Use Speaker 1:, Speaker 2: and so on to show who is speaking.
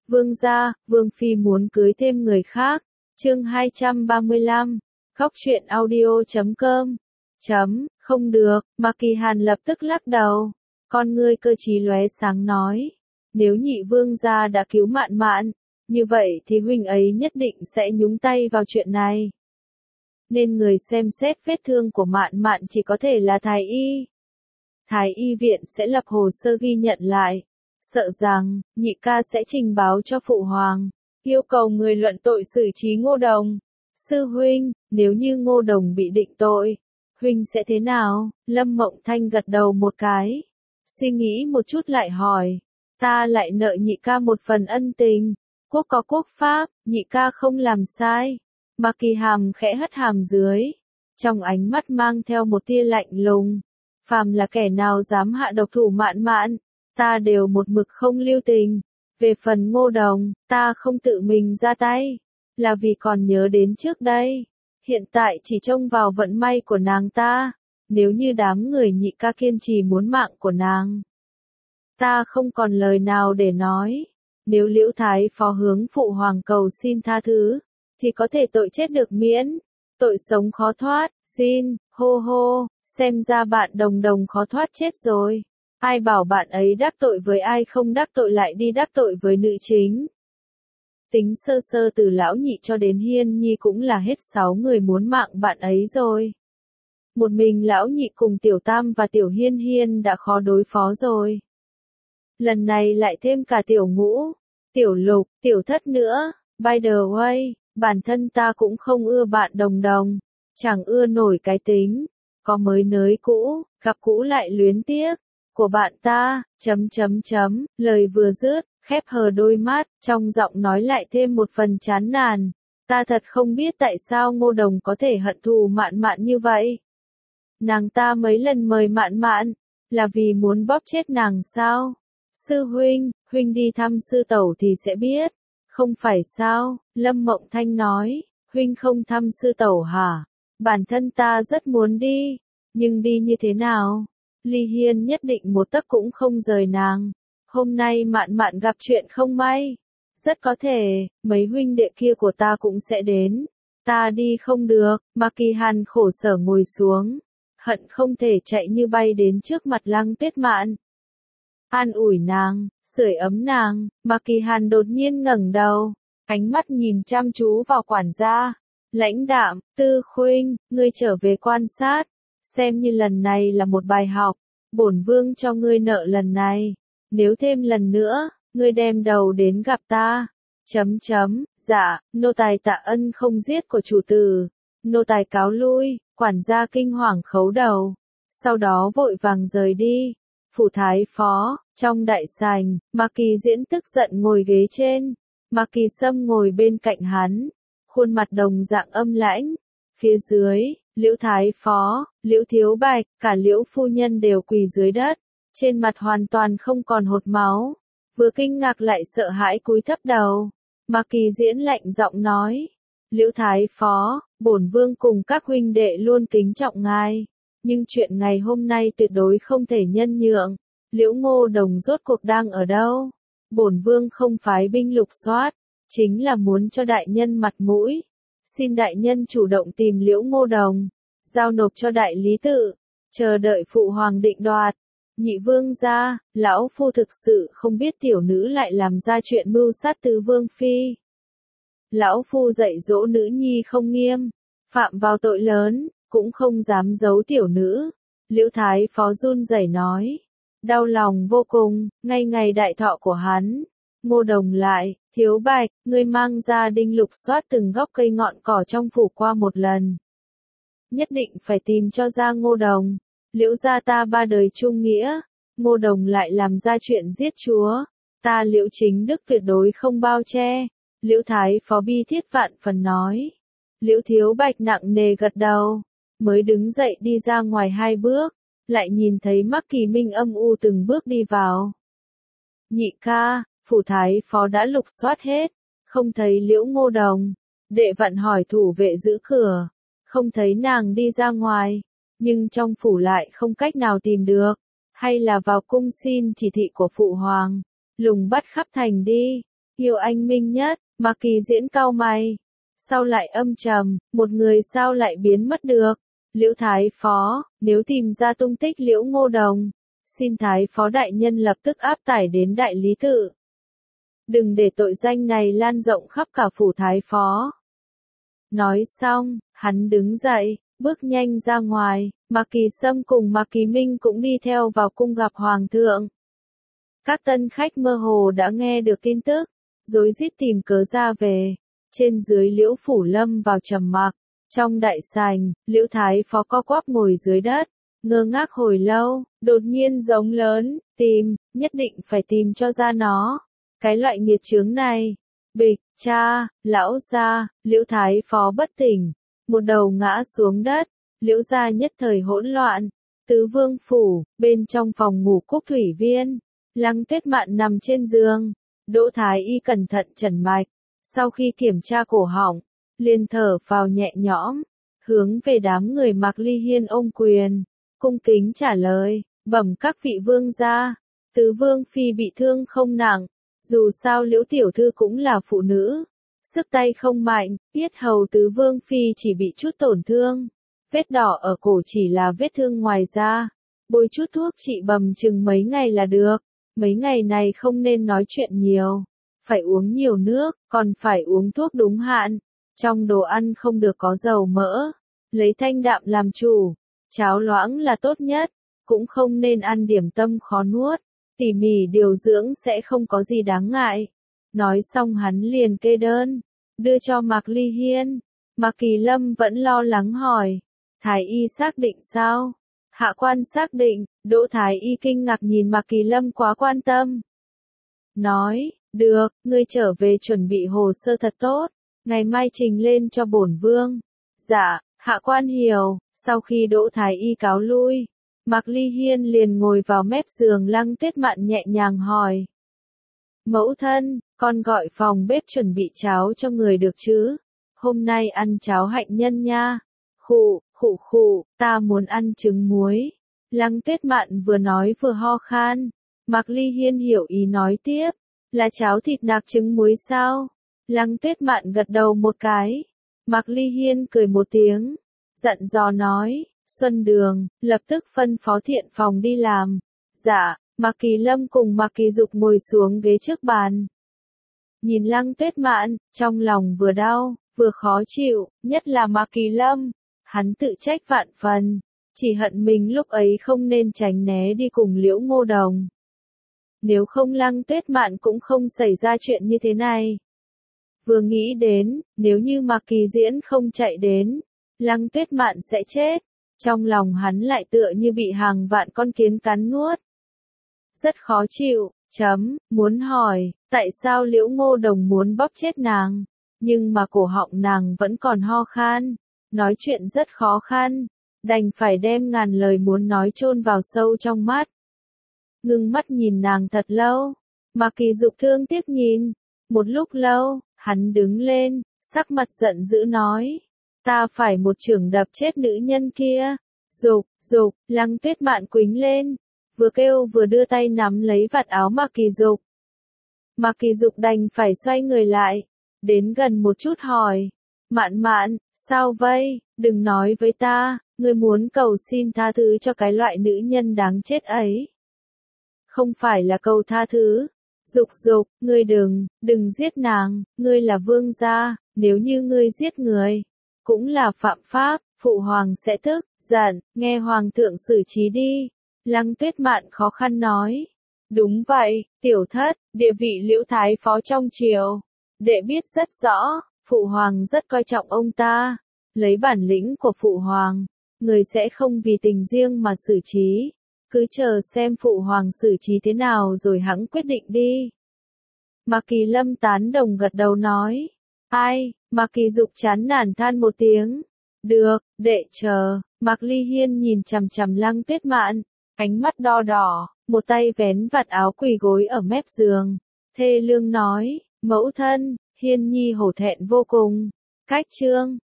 Speaker 1: Vương gia, Vương Phi muốn cưới thêm người khác. Chương 235. Khóc chuyện audio.com. Không được, Mạc Kỳ Hàn lập tức lắc đầu. Con ngươi cơ trí lóe sáng nói. Nếu nhị vương gia đã cứu Mạn Mạn, như vậy thì huynh ấy nhất định sẽ nhúng tay vào chuyện này. Nên người xem xét vết thương của Mạn Mạn chỉ có thể là Thái Y. Thái Y viện sẽ lập hồ sơ ghi nhận lại. Sợ rằng, nhị ca sẽ trình báo cho Phụ Hoàng, yêu cầu người luận tội xử trí Ngô Đồng. Sư huynh, nếu như Ngô Đồng bị định tội, huynh sẽ thế nào? Lâm Mộng Thanh gật đầu một cái. Suy nghĩ một chút lại hỏi. Ta lại nợ nhị ca một phần ân tình. Quốc có quốc pháp, nhị ca không làm sai. Mạc Kỳ Hàm khẽ hất hàm dưới. Trong ánh mắt mang theo một tia lạnh lùng. Phàm là kẻ nào dám hạ độc thủ Mạn Mạn, ta đều một mực không lưu tình. Về phần Ngô Đồng, ta không tự mình ra tay, là vì còn nhớ đến trước đây. Hiện tại chỉ trông vào vận may của nàng ta. Nếu như đám người nhị ca kiên trì muốn mạng của nàng, ta không còn lời nào để nói. Nếu Liễu Thái Phó hướng Phụ Hoàng cầu xin tha thứ, thì có thể tội chết được miễn, tội sống khó thoát. Xin, hô hô, xem ra bạn Đồng Đồng khó thoát chết rồi. Ai bảo bạn ấy đắc tội với ai không đắc tội lại đi đắc tội với nữ chính. Tính sơ sơ từ lão nhị cho đến Hiên Nhi cũng là hết 6 người muốn mạng bạn ấy rồi. Một mình lão nhị cùng Tiểu Tam và Tiểu Hiên Hiên đã khó đối phó rồi. Lần này lại thêm cả Tiểu Ngũ, Tiểu Lục, Tiểu Thất nữa. By the way, bản thân ta cũng không ưa bạn Đồng Đồng, chẳng ưa nổi cái tính, có mới nới cũ, gặp cũ lại luyến tiếc, của bạn ta, lời vừa dứt, khép hờ đôi mắt, trong giọng nói lại thêm một phần chán nản. Ta thật không biết tại sao Ngô Đồng có thể hận thù Mạn Mạn như vậy. Nàng ta mấy lần mời Mạn Mạn, là vì muốn bóp chết nàng sao? Sư huynh, huynh đi thăm sư tẩu thì sẽ biết. Không phải sao? Lâm Mộng Thanh nói, huynh không thăm sư tẩu hả? Bản thân ta rất muốn đi, nhưng đi như thế nào? Ly Hiên nhất định một tấc cũng không rời nàng. Hôm nay Mạn Mạn gặp chuyện không may. Rất có thể, mấy huynh đệ kia của ta cũng sẽ đến. Ta đi không được. Mạc Kỳ Hàn khổ sở ngồi xuống. Hận không thể chạy như bay đến trước mặt Lăng Tuyết Mạn. An ủi nàng, sưởi ấm nàng. Mạc Kỳ Hàn đột nhiên ngẩng đầu, ánh mắt nhìn chăm chú vào quản gia. Lãnh đạm, Tư Khuynh, ngươi trở về quan sát. Xem như lần này là một bài học. Bổn vương cho ngươi nợ lần này. Nếu thêm lần nữa, ngươi đem đầu đến gặp ta. Dạ, nô tài tạ ân không giết của chủ tử. Nô tài cáo lui. Quản gia kinh hoàng khấu đầu. Sau đó vội vàng rời đi. Phủ Thái Phó, trong đại sảnh, Mạc Kỳ Diễn tức giận ngồi ghế trên. Mạc Kỳ Sâm ngồi bên cạnh hắn. Khuôn mặt đồng dạng âm lãnh. Phía dưới, Liễu Thái Phó, Liễu Thiếu Bạch, cả Liễu phu nhân đều quỳ dưới đất. Trên mặt hoàn toàn không còn hột máu. Vừa kinh ngạc lại sợ hãi cúi thấp đầu. Mạc Kỳ Diễn lạnh giọng nói. Liễu Thái Phó, bổn vương cùng các huynh đệ luôn kính trọng ngài. Nhưng chuyện ngày hôm nay tuyệt đối không thể nhân nhượng. Liễu Ngô Đồng rốt cuộc đang ở đâu? Bổn vương không phái binh lục soát, chính là muốn cho đại nhân mặt mũi. Xin đại nhân chủ động tìm Liễu Ngô Đồng, giao nộp cho đại lý tự, chờ đợi Phụ Hoàng định đoạt. Nhị vương gia, lão phu thực sự không biết tiểu nữ lại làm ra chuyện mưu sát tứ vương phi. Lão phu dạy dỗ nữ nhi không nghiêm, phạm vào tội lớn, cũng không dám giấu tiểu nữ. Liễu Thái Phó run rẩy nói, đau lòng vô cùng, ngay ngày đại thọ của hắn. Ngô Đồng lại, Thiếu Bạch, ngươi mang gia đinh lục soát từng góc cây ngọn cỏ trong phủ qua một lần. Nhất định phải tìm cho ra Ngô Đồng. Liễu gia ta ba đời trung nghĩa, Ngô Đồng lại làm ra chuyện giết chúa. Ta Liễu Chính Đức tuyệt đối không bao che. Liễu Thái Phó bi thiết vạn phần nói. Liễu Thiếu Bạch nặng nề gật đầu, mới đứng dậy đi ra ngoài 2 bước, lại nhìn thấy Mạc Kỳ Minh âm u từng bước đi vào. Nhị ca, Phủ Thái Phó đã lục soát hết, không thấy Liễu Ngô Đồng. Đệ Vạn hỏi thủ vệ giữ cửa, không thấy nàng đi ra ngoài, nhưng trong phủ lại không cách nào tìm được, hay là vào cung xin chỉ thị của Phụ Hoàng, lùng bắt khắp thành đi. Yêu anh minh nhất, Mạc Kỳ diễn cau mày. Sao lại âm trầm, một người sao lại biến mất được? Liễu Thái Phó, nếu tìm ra tung tích Liễu Ngô Đồng, xin Thái Phó đại nhân lập tức áp tải đến đại lý tự. Đừng để tội danh này lan rộng khắp cả phủ Thái Phó. Nói xong, hắn đứng dậy, bước nhanh ra ngoài, Mạc Kỳ Sâm cùng Mạc Kỳ Minh cũng đi theo vào cung gặp Hoàng thượng. Các tân khách mơ hồ đã nghe được tin tức, rối rít tìm cớ ra về. Trên dưới Liễu Phủ lâm vào trầm mặc. Trong đại sảnh, Liễu Thái Phó co quắp ngồi dưới đất, ngơ ngác hồi lâu, đột nhiên giống lớn, tìm, nhất định phải tìm cho ra nó. Cái loại nghiệt chướng này. Bịch, cha, lão gia, Liễu Thái Phó bất tỉnh, một đầu ngã xuống đất, Liễu gia nhất thời hỗn loạn. Tứ Vương Phủ, bên trong phòng ngủ Cúc Thủy Viên, Lăng Tuyết Mạn nằm trên giường, Đỗ Thái Y cẩn thận trần mạch, sau khi kiểm tra cổ họng, liền thở phào nhẹ nhõm, hướng về đám người Mạc Ly Hiên ôm quyền, cung kính trả lời, bẩm các vị vương gia, Tứ Vương Phi bị thương không nặng, dù sao Liễu Tiểu Thư cũng là phụ nữ, sức tay không mạnh, yết hầu Tứ Vương Phi chỉ bị chút tổn thương, vết đỏ ở cổ chỉ là vết thương ngoài da, bôi chút thuốc trị bầm chừng mấy ngày là được, mấy ngày này không nên nói chuyện nhiều, phải uống nhiều nước, còn phải uống thuốc đúng hạn, trong đồ ăn không được có dầu mỡ, lấy thanh đạm làm chủ, cháo loãng là tốt nhất, cũng không nên ăn điểm tâm khó nuốt, tỉ mỉ điều dưỡng sẽ không có gì đáng ngại. Nói xong hắn liền kê đơn, đưa cho Mạc Ly Hiên. Mạc Kỳ Lâm vẫn lo lắng hỏi, Thái y xác định sao? Hạ quan xác định, Đỗ Thái y kinh ngạc nhìn Mạc Kỳ Lâm quá quan tâm. Nói, được, ngươi trở về chuẩn bị hồ sơ thật tốt, ngày mai trình lên cho bổn vương. Dạ, hạ quan hiểu, sau khi Đỗ Thái y cáo lui, Mạc Ly Hiên liền ngồi vào mép giường Lăng Tuyết Mạn nhẹ nhàng hỏi. Mẫu thân, con gọi phòng bếp chuẩn bị cháo cho người được chứ? Hôm nay ăn cháo hạnh nhân nha. Khụ, ta muốn ăn trứng muối. Lăng Tuyết Mạn vừa nói vừa ho khan. Mạc Ly Hiên hiểu ý nói tiếp. Là cháo thịt nạc trứng muối sao? Lăng Tuyết Mạn gật đầu một cái. Mạc Ly Hiên cười một tiếng. Dặn dò nói. Xuân Đường, lập tức phân phó thiện phòng đi làm. Dạ, Mạc Kỳ Lâm cùng Mạc Kỳ Dục ngồi xuống ghế trước bàn. Nhìn Lăng Tuyết Mạn, trong lòng vừa đau, vừa khó chịu, nhất là Mạc Kỳ Lâm. Hắn tự trách vạn phần, chỉ hận mình lúc ấy không nên tránh né đi cùng Liễu Ngô Đồng. Nếu không Lăng Tuyết Mạn cũng không xảy ra chuyện như thế này. Vừa nghĩ đến, nếu như Mạc Kỳ Diễn không chạy đến, Lăng Tuyết Mạn sẽ chết. Trong lòng hắn lại tựa như bị hàng vạn con kiến cắn nuốt. Rất khó chịu, muốn hỏi, tại sao Liễu Ngô Đồng muốn bóp chết nàng, nhưng mà cổ họng nàng vẫn còn ho khan, nói chuyện rất khó khăn, đành phải đem ngàn lời muốn nói chôn vào sâu trong mắt. Ngưng mắt nhìn nàng thật lâu, Mạc Kỳ Dục thương tiếc nhìn, một lúc lâu, hắn đứng lên, sắc mặt giận dữ nói. Ta phải một chưởng đập chết nữ nhân kia. Dục, Lăng Tuyết Mạn quýnh lên, vừa kêu vừa đưa tay nắm lấy vạt áo Mạc Kỳ Dục. Mạc Kỳ Dục đành phải xoay người lại, đến gần một chút hỏi, Mạn, sao vậy, đừng nói với ta, ngươi muốn cầu xin tha thứ cho cái loại nữ nhân đáng chết ấy. Không phải là cầu tha thứ. Dục, ngươi đừng giết nàng, ngươi là vương gia, nếu như ngươi giết người, cũng là phạm pháp, phụ hoàng sẽ tức, giận, nghe hoàng thượng xử trí đi. Lăng Tuyết Mạn khó khăn nói. Đúng vậy, tiểu thất, địa vị Liễu Thái Phó trong triều. Đệ biết rất rõ, phụ hoàng rất coi trọng ông ta. Lấy bản lĩnh của phụ hoàng, người sẽ không vì tình riêng mà xử trí. Cứ chờ xem phụ hoàng xử trí thế nào rồi hẵng quyết định đi. Mạc Kỳ Lâm tán đồng gật đầu nói. Ai, Mạc Kỳ Dục chán nản than một tiếng. Được, đệ chờ. Mạc Ly Hiên nhìn chằm chằm Lăng Tuyết Mạn, ánh mắt đo đỏ, một tay vén vạt áo quỳ gối ở mép giường. Thê lương nói, mẫu thân, Hiên nhi hổ thẹn vô cùng. Cách chương